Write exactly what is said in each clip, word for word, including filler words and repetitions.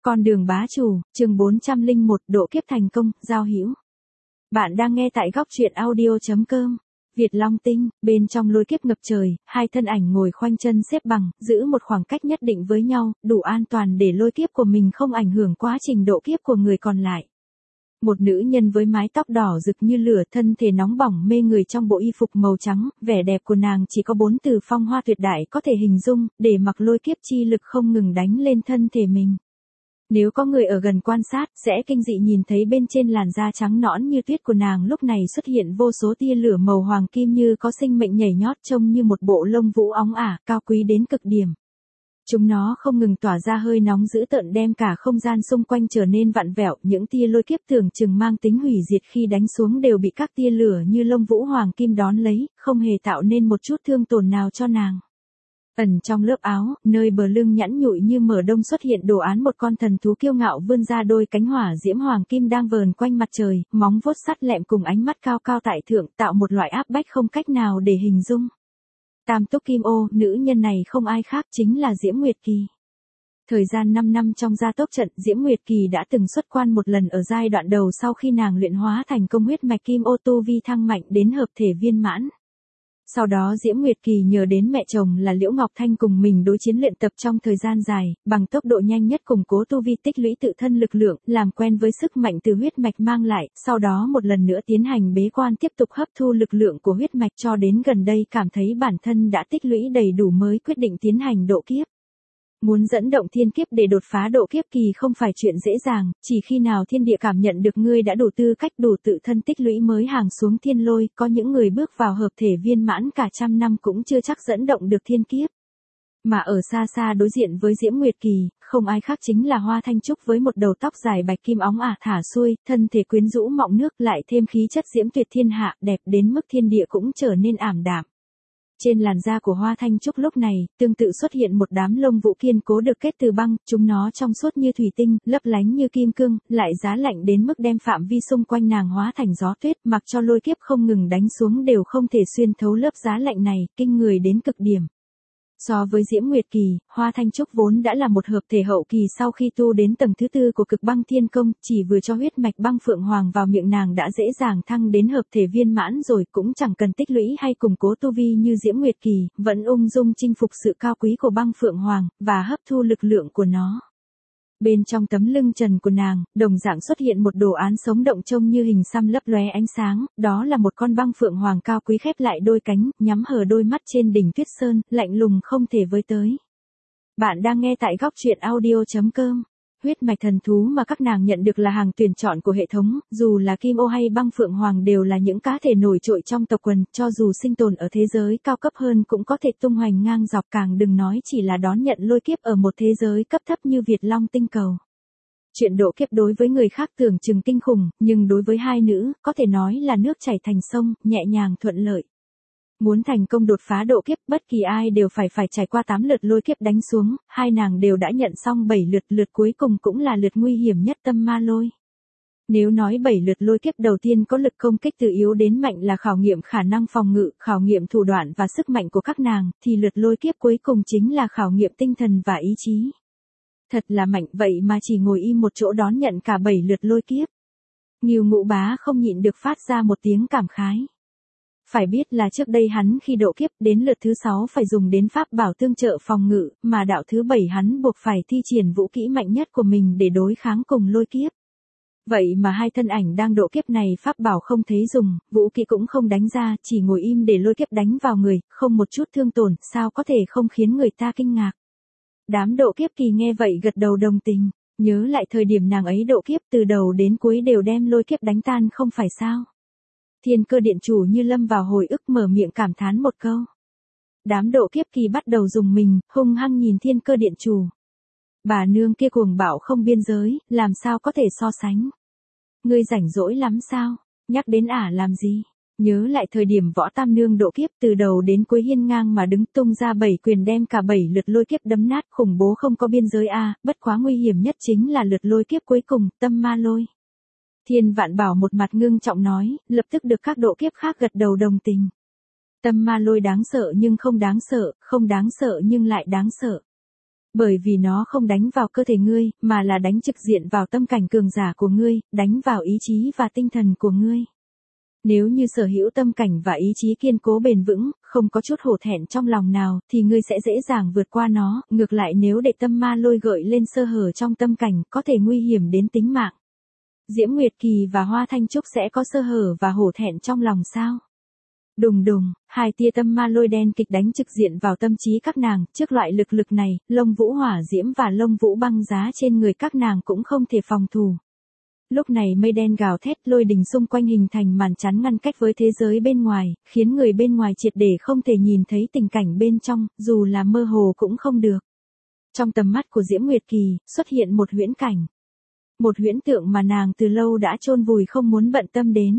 Con đường bá chủ, chương bốn trăm lẻ một, độ kiếp thành công, giao hữu. Bạn đang nghe tại góc truyện audio chấm com. Việt Long Tinh, bên trong lôi kiếp ngập trời, hai thân ảnh ngồi khoanh chân xếp bằng, giữ một khoảng cách nhất định với nhau, đủ an toàn để lôi kiếp của mình không ảnh hưởng quá trình độ kiếp của người còn lại. Một nữ nhân với mái tóc đỏ rực như lửa, thân thể nóng bỏng mê người trong bộ y phục màu trắng, vẻ đẹp của nàng chỉ có bốn từ phong hoa tuyệt đại có thể hình dung, để mặc lôi kiếp chi lực không ngừng đánh lên thân thể mình. Nếu có người ở gần quan sát, sẽ kinh dị nhìn thấy bên trên làn da trắng nõn như tuyết của nàng lúc này xuất hiện vô số tia lửa màu hoàng kim như có sinh mệnh nhảy nhót, trông như một bộ lông vũ óng ả, cao quý đến cực điểm. Chúng nó không ngừng tỏa ra hơi nóng dữ tợn đem cả không gian xung quanh trở nên vặn vẹo, những tia lôi kiếp tưởng chừng mang tính hủy diệt khi đánh xuống đều bị các tia lửa như lông vũ hoàng kim đón lấy, không hề tạo nên một chút thương tổn nào cho nàng. Ẩn trong lớp áo, nơi bờ lưng nhẵn nhụi như mở đông xuất hiện đồ án một con thần thú kiêu ngạo vươn ra đôi cánh hỏa diễm hoàng kim đang vờn quanh mặt trời, móng vuốt sắt lẹm cùng ánh mắt cao cao tại thượng tạo một loại áp bách không cách nào để hình dung. Tam túc kim ô, nữ nhân này không ai khác chính là Diễm Nguyệt Kỳ. Thời gian năm năm trong gia tốc trận, Diễm Nguyệt Kỳ đã từng xuất quan một lần ở giai đoạn đầu sau khi nàng luyện hóa thành công huyết mạch kim ô tu vi thăng mạnh đến hợp thể viên mãn. Sau đó Diễm Nguyệt Kỳ nhờ đến mẹ chồng là Liễu Ngọc Thanh cùng mình đối chiến luyện tập trong thời gian dài, bằng tốc độ nhanh nhất củng cố tu vi tích lũy tự thân lực lượng, làm quen với sức mạnh từ huyết mạch mang lại, sau đó một lần nữa tiến hành bế quan tiếp tục hấp thu lực lượng của huyết mạch cho đến gần đây cảm thấy bản thân đã tích lũy đầy đủ mới quyết định tiến hành độ kiếp. Muốn dẫn động thiên kiếp để đột phá độ kiếp kỳ không phải chuyện dễ dàng, chỉ khi nào thiên địa cảm nhận được ngươi đã đủ tư cách đủ tự thân tích lũy mới hàng xuống thiên lôi, có những người bước vào hợp thể viên mãn cả trăm năm cũng chưa chắc dẫn động được thiên kiếp. Mà ở xa xa đối diện với Diễm Nguyệt Kỳ, không ai khác chính là Hoa Thanh Trúc với một đầu tóc dài bạch kim óng ả thả xuôi, thân thể quyến rũ mọng nước lại thêm khí chất diễm tuyệt thiên hạ, đẹp đến mức thiên địa cũng trở nên ảm đạm. Trên làn da của Hoa Thanh Trúc lúc này, tương tự xuất hiện một đám lông vũ kiên cố được kết từ băng, chúng nó trong suốt như thủy tinh, lấp lánh như kim cương, lại giá lạnh đến mức đem phạm vi xung quanh nàng hóa thành gió tuyết, mặc cho lôi kiếp không ngừng đánh xuống đều không thể xuyên thấu lớp giá lạnh này, kinh người đến cực điểm. So với Diễm Nguyệt Kỳ, Hoa Thanh Trúc vốn đã là một hợp thể hậu kỳ sau khi tu đến tầng thứ tư của cực băng thiên công, chỉ vừa cho huyết mạch băng phượng hoàng vào miệng nàng đã dễ dàng thăng đến hợp thể viên mãn rồi, cũng chẳng cần tích lũy hay củng cố tu vi như Diễm Nguyệt Kỳ, vẫn ung dung chinh phục sự cao quý của băng phượng hoàng, và hấp thu lực lượng của nó. Bên trong tấm lưng trần của nàng, đồng dạng xuất hiện một đồ án sống động trông như hình xăm lấp lóe ánh sáng, đó là một con băng phượng hoàng cao quý khép lại đôi cánh, nhắm hờ đôi mắt trên đỉnh tuyết sơn, lạnh lùng không thể với tới. Bạn đang nghe tại góc truyện audio chấm com. Huyết mạch thần thú mà các nàng nhận được là hàng tuyển chọn của hệ thống, dù là kim ô hay băng phượng hoàng đều là những cá thể nổi trội trong tộc quần, cho dù sinh tồn ở thế giới cao cấp hơn cũng có thể tung hoành ngang dọc, càng đừng nói chỉ là đón nhận lôi kiếp ở một thế giới cấp thấp như Việt Long Tinh cầu. Chuyện độ kiếp đối với người khác tưởng chừng kinh khủng, nhưng đối với hai nữ, có thể nói là nước chảy thành sông, nhẹ nhàng thuận lợi. Muốn thành công đột phá độ kiếp, bất kỳ ai đều phải phải trải qua tám lượt lôi kiếp đánh xuống, hai nàng đều đã nhận xong bảy lượt, lượt cuối cùng cũng là lượt nguy hiểm nhất tâm ma lôi. Nếu nói bảy lượt lôi kiếp đầu tiên có lực công kích từ yếu đến mạnh là khảo nghiệm khả năng phòng ngự, khảo nghiệm thủ đoạn và sức mạnh của các nàng, thì lượt lôi kiếp cuối cùng chính là khảo nghiệm tinh thần và ý chí. Thật là mạnh, vậy mà chỉ ngồi im một chỗ đón nhận cả bảy lượt lôi kiếp. Ngưu Ngũ Bá không nhịn được phát ra một tiếng cảm khái. Phải biết là trước đây hắn khi độ kiếp đến lượt thứ sáu phải dùng đến pháp bảo tương trợ phòng ngự, mà đạo thứ bảy hắn buộc phải thi triển vũ kỹ mạnh nhất của mình để đối kháng cùng lôi kiếp. Vậy mà hai thân ảnh đang độ kiếp này pháp bảo không thấy dùng, vũ kỹ cũng không đánh ra, chỉ ngồi im để lôi kiếp đánh vào người, không một chút thương tổn, sao có thể không khiến người ta kinh ngạc. Đám độ kiếp kỳ nghe vậy gật đầu đồng tình, nhớ lại thời điểm nàng ấy độ kiếp từ đầu đến cuối đều đem lôi kiếp đánh tan không phải sao. Thiên Cơ Điện chủ như lâm vào hồi ức mở miệng cảm thán một câu. Đám độ kiếp kỳ bắt đầu dùng mình, hung hăng nhìn Thiên Cơ Điện chủ. Bà nương kia cuồng bạo không biên giới, làm sao có thể so sánh. Ngươi rảnh rỗi lắm sao, nhắc đến ả làm gì. Nhớ lại thời điểm Võ Tam Nương độ kiếp từ đầu đến cuối hiên ngang mà đứng tung ra bảy quyền đem cả bảy lượt lôi kiếp đấm nát, khủng bố không có biên giới a, bất quá nguy hiểm nhất chính là lượt lôi kiếp cuối cùng, tâm ma lôi. Thiên Vạn Bảo một mặt ngưng trọng nói, lập tức được các độ kiếp khác gật đầu đồng tình. Tâm ma lôi đáng sợ nhưng không đáng sợ, không đáng sợ nhưng lại đáng sợ. Bởi vì nó không đánh vào cơ thể ngươi, mà là đánh trực diện vào tâm cảnh cường giả của ngươi, đánh vào ý chí và tinh thần của ngươi. Nếu như sở hữu tâm cảnh và ý chí kiên cố bền vững, không có chút hổ thẹn trong lòng nào, thì ngươi sẽ dễ dàng vượt qua nó, ngược lại nếu để tâm ma lôi gợi lên sơ hở trong tâm cảnh, có thể nguy hiểm đến tính mạng. Diễm Nguyệt Kỳ và Hoa Thanh Trúc sẽ có sơ hở và hổ thẹn trong lòng sao? Đùng đùng, hai tia tâm ma lôi đen kịch đánh trực diện vào tâm trí các nàng, trước loại lực lực này, lông vũ hỏa diễm và lông vũ băng giá trên người các nàng cũng không thể phòng thủ. Lúc này mây đen gào thét, lôi đình xung quanh hình thành màn chắn ngăn cách với thế giới bên ngoài, khiến người bên ngoài triệt để không thể nhìn thấy tình cảnh bên trong, dù là mơ hồ cũng không được. Trong tầm mắt của Diễm Nguyệt Kỳ, xuất hiện một huyễn cảnh. Một huyễn tượng mà nàng từ lâu đã chôn vùi không muốn bận tâm đến.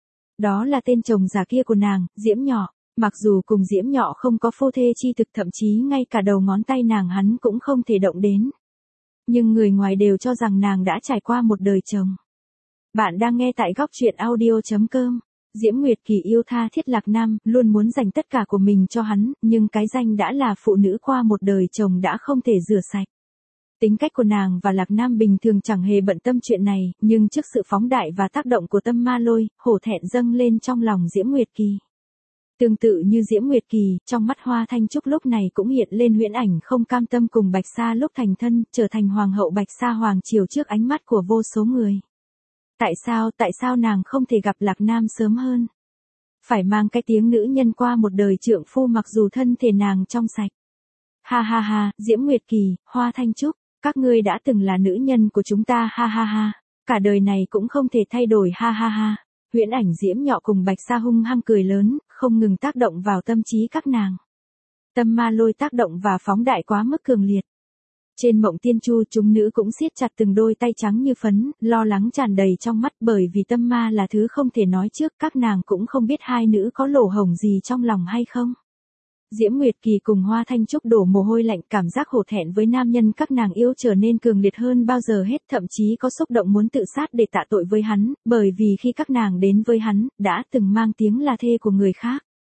Đó là tên chồng già kia của nàng, Diễm Nhọ. Mặc dù cùng Diễm Nhọ không có phu thê chi thực, thậm chí ngay cả đầu ngón tay nàng hắn cũng không thể động đến. Nhưng người ngoài đều cho rằng nàng đã trải qua một đời chồng. Bạn đang nghe tại góc truyện audio chấm com. Diễm Nguyệt Kỳ yêu tha thiết Lạc Nam, luôn muốn dành tất cả của mình cho hắn, nhưng cái danh đã là phụ nữ qua một đời chồng đã không thể rửa sạch. Tính cách của nàng và Lạc Nam bình thường chẳng hề bận tâm chuyện này, nhưng trước sự phóng đại và tác động của tâm ma lôi, hổ thẹn dâng lên trong lòng Diễm Nguyệt Kỳ. Tương tự như Diễm Nguyệt Kỳ, trong mắt Hoa Thanh Trúc lúc này cũng hiện lên huyễn ảnh không cam tâm cùng Bạch Sa lúc thành thân, trở thành hoàng hậu Bạch Sa hoàng triều trước ánh mắt của vô số người. Tại sao, tại sao nàng không thể gặp Lạc Nam sớm hơn? Phải mang cái tiếng nữ nhân qua một đời trượng phu mặc dù thân thể nàng trong sạch. Ha ha ha, Diễm Nguyệt Kỳ, Hoa Thanh Trúc, các ngươi đã từng là nữ nhân của chúng ta, ha ha ha. Cả đời này cũng không thể thay đổi, ha ha ha. Huyễn ảnh Diễm Nhọ cùng Bạch Sa hung hăng cười lớn, không ngừng tác động vào tâm trí các nàng. Tâm ma lôi tác động và phóng đại quá mức cường liệt. Trên mộng tiên chu, chúng nữ cũng siết chặt từng đôi tay trắng như phấn, lo lắng tràn đầy trong mắt, bởi vì tâm ma là thứ không thể nói trước, các nàng cũng không biết hai nữ có lỗ hổng gì trong lòng hay không. Diễm Nguyệt Kỳ cùng Hoa Thanh Trúc đổ mồ hôi lạnh, cảm giác hổ thẹn với nam nhân các nàng yêu trở nên cường liệt hơn bao giờ hết, thậm chí có xúc động muốn tự sát để tạ tội với hắn, bởi vì khi các nàng đến với hắn, đã từng mang tiếng là thê của người khác.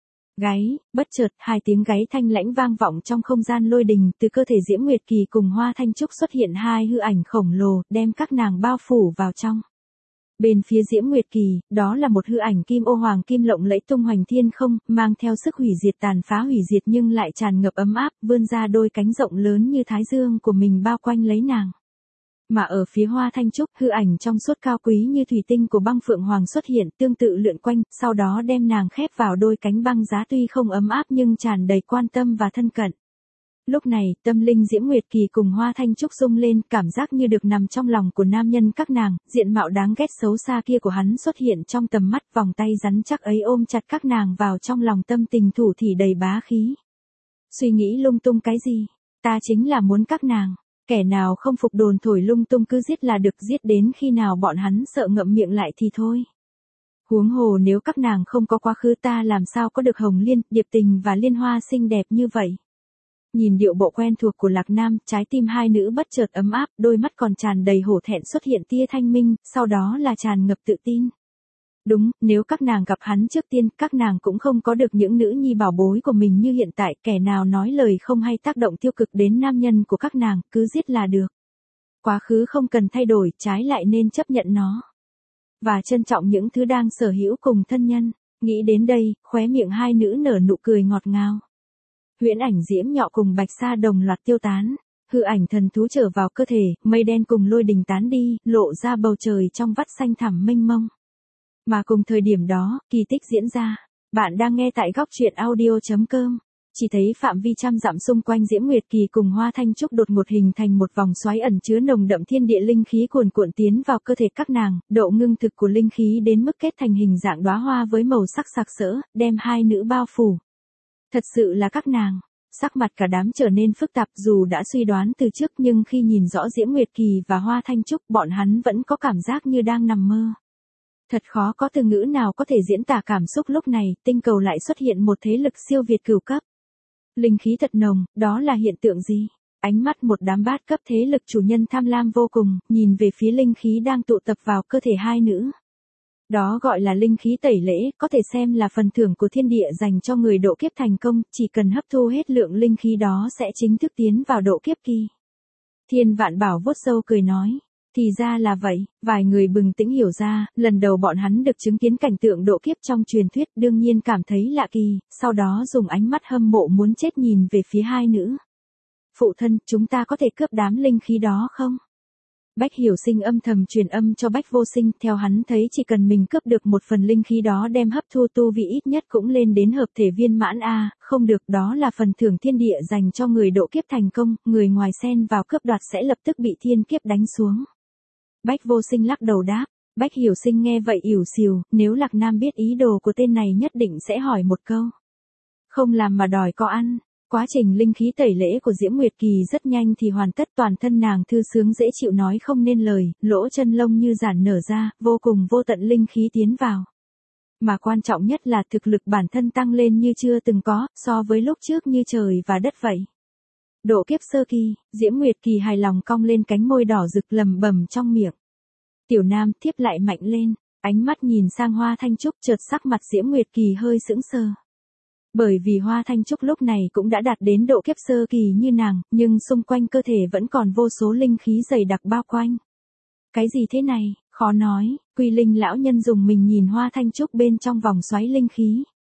Gáy, bất chợt, hai tiếng gáy thanh lãnh vang vọng trong không gian lôi đình, từ cơ thể Diễm Nguyệt Kỳ cùng Hoa Thanh Trúc xuất hiện hai hư ảnh khổng lồ, đem các nàng bao phủ vào trong. Bên phía Diễm Nguyệt Kỳ, đó là một hư ảnh kim ô hoàng kim lộng lẫy tung hoành thiên không, mang theo sức hủy diệt tàn phá hủy diệt nhưng lại tràn ngập ấm áp, vươn ra đôi cánh rộng lớn như thái dương của mình bao quanh lấy nàng. Mà ở phía Hoa Thanh Trúc, hư ảnh trong suốt cao quý như thủy tinh của băng phượng hoàng xuất hiện, tương tự lượn quanh, sau đó đem nàng khép vào đôi cánh băng giá tuy không ấm áp nhưng tràn đầy quan tâm và thân cận. Lúc này, tâm linh Diễm Nguyệt Kỳ cùng Hoa Thanh Trúc rung lên, cảm giác như được nằm trong lòng của nam nhân các nàng, diện mạo đáng ghét xấu xa kia của hắn xuất hiện trong tầm mắt, vòng tay rắn chắc ấy ôm chặt các nàng vào trong lòng, tâm tình thủ thỉ đầy bá khí. Suy nghĩ lung tung cái gì? Ta chính là muốn các nàng. Kẻ nào không phục đồn thổi lung tung cứ giết là được, giết đến khi nào bọn hắn sợ ngậm miệng lại thì thôi. Huống hồ nếu các nàng không có quá khứ ta làm sao có được Hồng Liên, Điệp Tình và Liên Hoa xinh đẹp như vậy. Nhìn điệu bộ quen thuộc của Lạc Nam, trái tim hai nữ bất chợt ấm áp, đôi mắt còn tràn đầy hổ thẹn xuất hiện tia thanh minh, sau đó là tràn ngập tự tin. Đúng, nếu các nàng gặp hắn trước tiên, các nàng cũng không có được những nữ nhi bảo bối của mình như hiện tại, kẻ nào nói lời không hay tác động tiêu cực đến nam nhân của các nàng, cứ giết là được. Quá khứ không cần thay đổi, trái lại nên chấp nhận nó. Và trân trọng những thứ đang sở hữu cùng thân nhân. Nghĩ đến đây, khóe miệng hai nữ nở nụ cười ngọt ngào. Huyễn ảnh Diễm Nhọ cùng Bạch Sa đồng loạt tiêu tán. Hư ảnh thần thú trở vào cơ thể, mây đen cùng lôi đình tán đi, lộ ra bầu trời trong vắt xanh thẳm mênh mông. Mà cùng thời điểm đó, kỳ tích diễn ra. Bạn đang nghe tại góc truyện audio chấm com. Chỉ thấy phạm vi trăm dặm xung quanh Diễm Nguyệt Kỳ cùng Hoa Thanh Trúc đột ngột hình thành một vòng xoáy ẩn chứa nồng đậm thiên địa linh khí cuồn cuộn tiến vào cơ thể các nàng, độ ngưng thực của linh khí đến mức kết thành hình dạng đóa hoa với màu sắc sặc sỡ, đem hai nữ bao phủ. Thật sự là các nàng. Sắc mặt cả đám trở nên phức tạp, dù đã suy đoán từ trước nhưng khi nhìn rõ Diễm Nguyệt Kỳ và Hoa Thanh Trúc, bọn hắn vẫn có cảm giác như đang nằm mơ. Thật khó có từ ngữ nào có thể diễn tả cảm xúc lúc này, tinh cầu lại xuất hiện một thế lực siêu việt cửu cấp. Linh khí thật nồng, đó là hiện tượng gì? Ánh mắt một đám bát cấp thế lực chủ nhân tham lam vô cùng, nhìn về phía linh khí đang tụ tập vào cơ thể hai nữ. Đó gọi là linh khí tẩy lễ, có thể xem là phần thưởng của thiên địa dành cho người độ kiếp thành công, chỉ cần hấp thu hết lượng linh khí đó sẽ chính thức tiến vào độ kiếp kỳ. Thiên Vạn Bảo vuốt râu cười nói, thì ra là vậy, vài người bừng tỉnh hiểu ra, lần đầu bọn hắn được chứng kiến cảnh tượng độ kiếp trong truyền thuyết đương nhiên cảm thấy lạ kỳ, sau đó dùng ánh mắt hâm mộ muốn chết nhìn về phía hai nữ. Phụ thân, chúng ta có thể cướp đám linh khí đó không? Bách Hiểu Sinh âm thầm truyền âm cho Bách Vô Sinh, theo hắn thấy chỉ cần mình cướp được một phần linh khí đó đem hấp thu tu vị ít nhất cũng lên đến hợp thể viên mãn a, không được, đó là phần thưởng thiên địa dành cho người độ kiếp thành công, người ngoài xen vào cướp đoạt sẽ lập tức bị thiên kiếp đánh xuống. Bách Vô Sinh lắc đầu đáp, Bách Hiểu Sinh nghe vậy ỉu xìu, nếu Lạc Nam biết ý đồ của tên này nhất định sẽ hỏi một câu. Không làm mà đòi có ăn. Quá trình linh khí tẩy lễ của Diễm Nguyệt Kỳ rất nhanh thì hoàn tất, toàn thân nàng thư sướng dễ chịu nói không nên lời, lỗ chân lông như giản nở ra, vô cùng vô tận linh khí tiến vào. Mà quan trọng nhất là thực lực bản thân tăng lên như chưa từng có, so với lúc trước như trời và đất vậy. Độ kiếp sơ kỳ, Diễm Nguyệt Kỳ hài lòng cong lên cánh môi đỏ rực lầm bầm trong miệng. Tiểu Nam thiếp lại mạnh lên, ánh mắt nhìn sang Hoa Thanh Trúc, chợt sắc mặt Diễm Nguyệt Kỳ hơi sững sờ. Bởi vì Hoa Thanh Trúc lúc này cũng đã đạt đến độ kiếp sơ kỳ như nàng, nhưng xung quanh cơ thể vẫn còn vô số linh khí dày đặc bao quanh. Cái gì thế này, khó nói, Quy Linh lão nhân dùng mình nhìn Hoa Thanh Trúc bên trong vòng xoáy linh khí.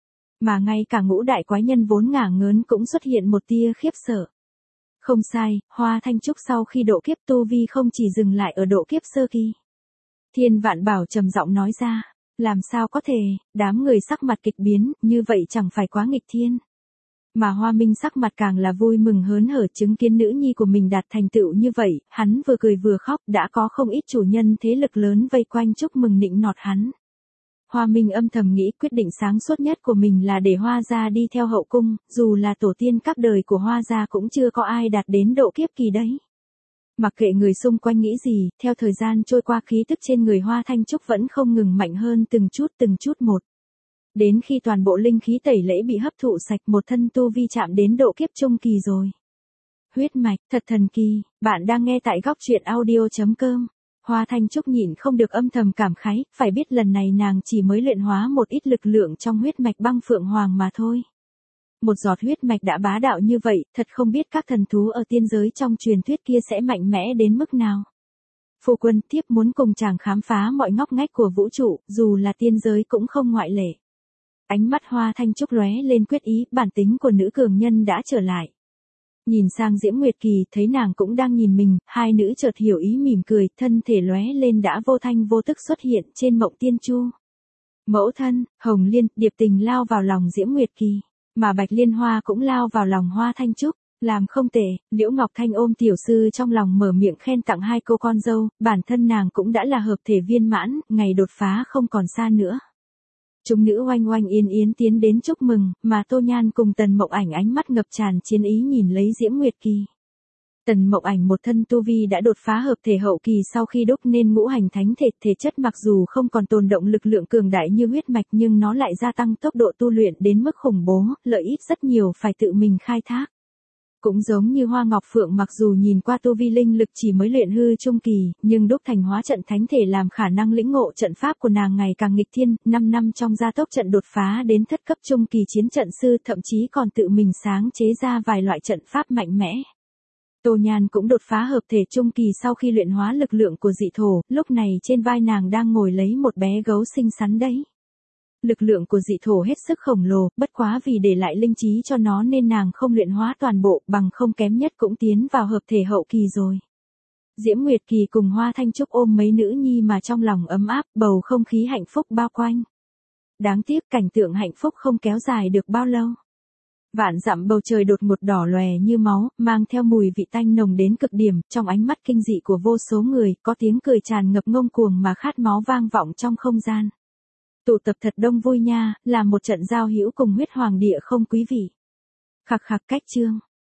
Mà ngay cả ngũ đại quái nhân vốn ngả ngớn cũng xuất hiện một tia khiếp sợ. Không sai, Hoa Thanh Trúc sau khi độ kiếp tu vi không chỉ dừng lại ở độ kiếp sơ kỳ. Thiên Vạn Bảo trầm giọng nói ra. Làm sao có thể, đám người sắc mặt kịch biến, như vậy chẳng phải quá nghịch thiên. Mà Hoa Minh sắc mặt càng là vui mừng hớn hở chứng kiến nữ nhi của mình đạt thành tựu như vậy, hắn vừa cười vừa khóc, đã có không ít chủ nhân thế lực lớn vây quanh chúc mừng nịnh nọt hắn. Hoa Minh âm thầm nghĩ quyết định sáng suốt nhất của mình là để Hoa gia đi theo hậu cung, dù là tổ tiên các đời của Hoa gia cũng chưa có ai đạt đến độ kiếp kỳ đấy. Mặc kệ người xung quanh nghĩ gì, theo thời gian trôi qua khí tức trên người Hoa Thanh Trúc vẫn không ngừng mạnh hơn từng chút từng chút một. Đến khi toàn bộ linh khí tẩy lễ bị hấp thụ sạch, một thân tu vi chạm đến độ kiếp trung kỳ rồi. Huyết mạch, thật thần kỳ, bạn đang nghe tại góc truyện audio chấm com. Hoa Thanh Trúc nhịn không được âm thầm cảm khái, phải biết lần này nàng chỉ mới luyện hóa một ít lực lượng trong huyết mạch băng phượng hoàng mà thôi. Một giọt huyết mạch đã bá đạo như vậy, thật không biết các thần thú ở tiên giới trong truyền thuyết kia sẽ mạnh mẽ đến mức nào. Phu quân, thiếp muốn cùng chàng khám phá mọi ngóc ngách của vũ trụ, dù là tiên giới cũng không ngoại lệ. Ánh mắt Hoa Thanh Trúc lóe lên quyết ý, bản tính của nữ cường nhân đã trở lại. Nhìn sang Diễm Nguyệt Kỳ, thấy nàng cũng đang nhìn mình, hai nữ chợt hiểu ý mỉm cười, thân thể lóe lên đã vô thanh vô tức xuất hiện trên Mộng Tiên Chu. Mẫu thân, Hồng Liên, Điệp Tình lao vào lòng Diễm Nguyệt Kỳ. Mà Bạch Liên Hoa cũng lao vào lòng Hoa Thanh Trúc, làm không tệ, Liễu Ngọc Thanh ôm tiểu sư trong lòng mở miệng khen tặng hai cô con dâu, bản thân nàng cũng đã là hợp thể viên mãn, ngày đột phá không còn xa nữa. Chúng nữ oanh oanh yến yến tiến đến chúc mừng, mà Tô Nhan cùng Tần Mộng Ảnh ánh mắt ngập tràn chiến ý nhìn lấy Diễm Nguyệt Kỳ. Tần Mộng Ảnh một thân tu vi đã đột phá hợp thể hậu kỳ sau khi đúc nên ngũ hành thánh thể, thể chất mặc dù không còn tồn động lực lượng cường đại như huyết mạch nhưng nó lại gia tăng tốc độ tu luyện đến mức khủng bố, lợi ích rất nhiều phải tự mình khai thác. Cũng giống như Hoa Ngọc Phượng mặc dù nhìn qua tu vi linh lực chỉ mới luyện hư trung kỳ, nhưng đúc thành hóa trận thánh thể làm khả năng lĩnh ngộ trận pháp của nàng ngày càng nghịch thiên, năm năm trong gia tốc trận đột phá đến thất cấp trung kỳ chiến trận sư, thậm chí còn tự mình sáng chế ra vài loại trận pháp mạnh mẽ. Tô Nhan cũng đột phá hợp thể trung kỳ sau khi luyện hóa lực lượng của dị thổ, lúc này trên vai nàng đang ngồi lấy một bé gấu xinh xắn đấy. Lực lượng của dị thổ hết sức khổng lồ, bất quá vì để lại linh trí cho nó nên nàng không luyện hóa toàn bộ, bằng không kém nhất cũng tiến vào hợp thể hậu kỳ rồi. Diễm Nguyệt Kỳ cùng Hoa Thanh Trúc ôm mấy nữ nhi mà trong lòng ấm áp, bầu không khí hạnh phúc bao quanh. Đáng tiếc cảnh tượng hạnh phúc không kéo dài được bao lâu. Vạn dặm bầu trời đột ngột đỏ lòe như máu, mang theo mùi vị tanh nồng đến cực điểm, trong ánh mắt kinh dị của vô số người, có tiếng cười tràn ngập ngông cuồng mà khát máu vang vọng trong không gian. Tụ tập thật đông vui nha, là một trận giao hữu cùng huyết hoàng địa không quý vị. Khặc khặc cách chương.